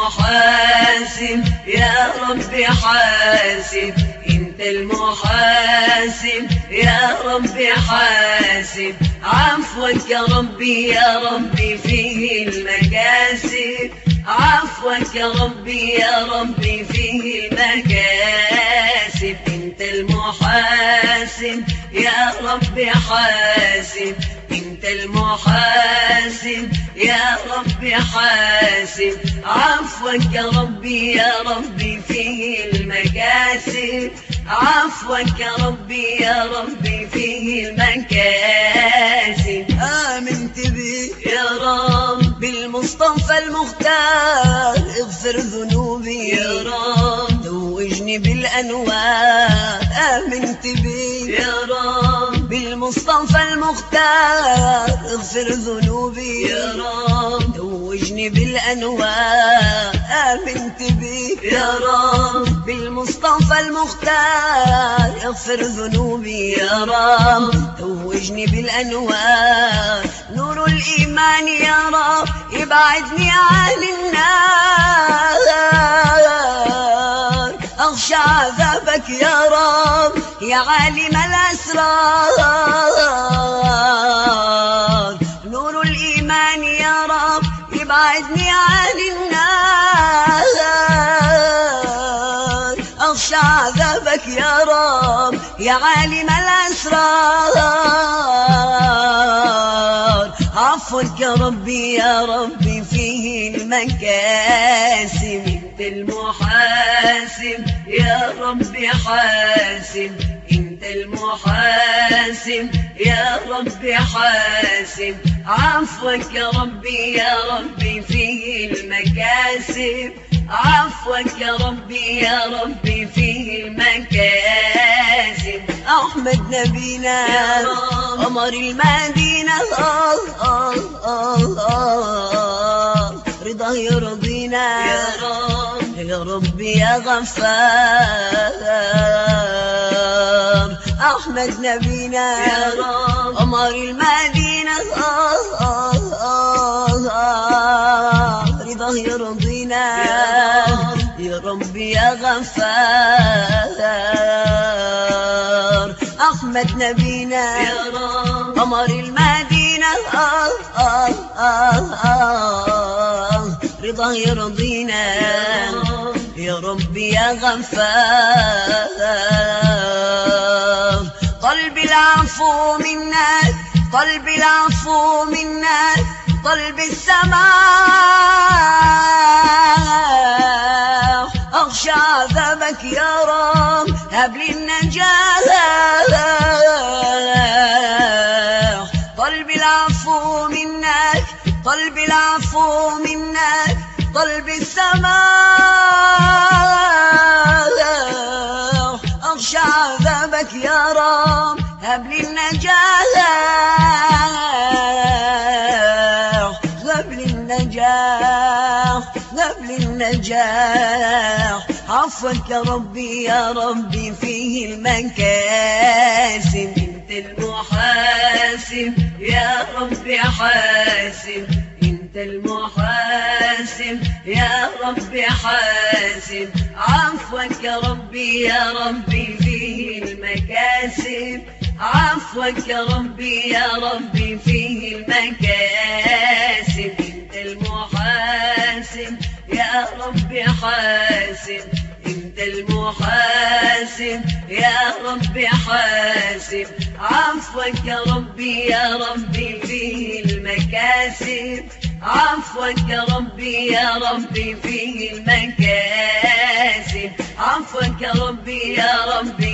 المحاسب يا ربي حاسب، انت المحاسب يا ربي حاسب، عفوك يا ربي يا ربي فيه المكاسب، عفوك يا ربي يا ربي فيه المكاسب، انت المحاسب يا ربي حاسب، انت المحاسب يا ربي حاسب، عفوك يا ربي يا ربي فيه المكاسب، عفوك يا ربي يا ربي فيه المكاسب. آمنت بك يا رب بالمصطفى المختار، اغفر ذنوبي يا رب، توجني بالأنوار. آمنت بك يا رب بالمصطفى المختار، اغفر ذنوبي يا رب، توجني بالأنوار. آمنت بك يا رب بالمصطفى المختار، اغفر ذنوبي يا رب، توجني بالأنوار. نور الإيمان يا رب يبعدني عن النار، أخشى عذابك يا رب يا عالم الأسرار. نور الإيمان يا رب يبعدني عن النار، أخشى عذابك يا رب يا عالم الأسرار. عفوك يا ربي يا ربي فيه المكاسب، انت المحاسب يا ربي حاسب، انت المحاسب يا ربي حاسب، عفوك يا ربي يا ربي فيه المكاسب، عفوك يا ربي يا ربي فيه المكاسب. أحمد نبينا قمر المدينة، رضاه يرضينا يا رب يا ربي يا غفار. أحمد نبينا يا رب قمر المدينة، رضاه يرضينا يا ربي يا غفار. أحمد نبينا يا رب قمر المدينة، رضاه يرضينا يا ربي يا غفار. قلبي العفو منك، قلبي العفو منك، قلب السماء، أخشى عذابك يا رب هب لي النجاة. قلبي العفو منك، قلبي العفو منك، قلب السماء، أخشى عذابك يا رب هب لي النجاة، هب لي النجاة، هب لي النجاة. عفوك يا ربي يا ربي فيه المكاسب، انت المحاسب يا ربي حاسب، انت المحاسب يا ربي حاسب، عفوك يا ربي يا ربي فيه المكاسب، عفوك يا ربي يا ربي فيه المكاسب، انت المحاسب يا ربي حاسب، انت المحاسب يا ربي حاسب، عفوك يا ربي يا ربي فيه المكاسب، عفوك يا ربي يا ربي فيه المكاسب، عفوك يا ربي يا ربي